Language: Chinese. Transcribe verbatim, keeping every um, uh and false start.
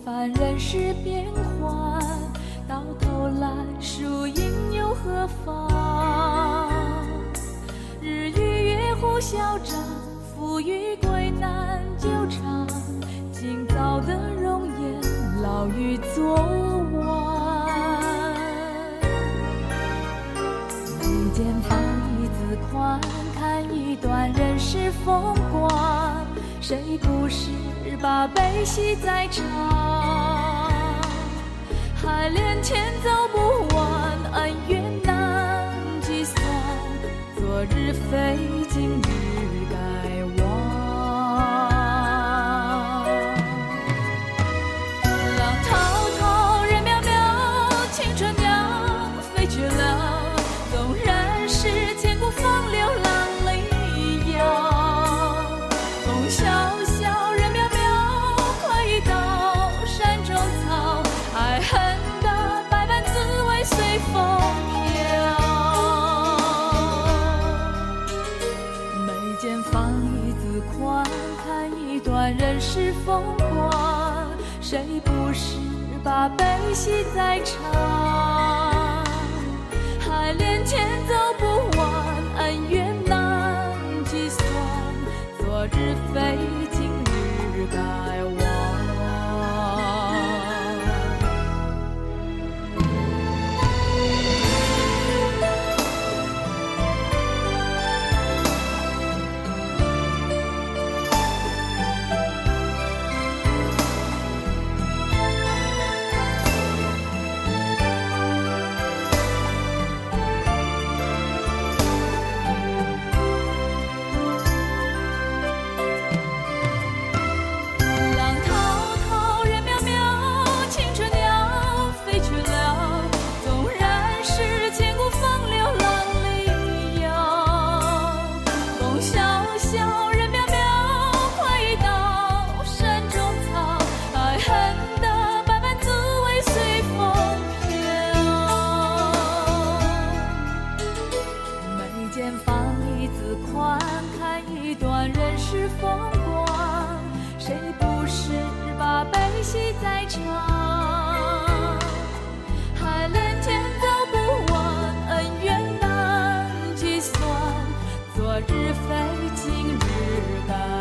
凡人世变幻，到头来输赢又何妨？日与月互消长，富与贵难久长。今早的容颜，老于昨晚。眉间放一字宽，看一段人世风光。谁不是把悲喜在尝？海连天走不完，恩怨难计算。昨日非，今日该忘。浪滔滔，人渺渺，青春鸟飞去了。纵然是千古风流浪里摇。风萧萧，人渺渺，快到山中草。爱恨的百般滋味随风飘。眉间放一字宽，看一段人世风光。谁不是把悲喜在尝？海连天走不完，恩怨难计算。昨日非，今日该忘。昨日非，今日该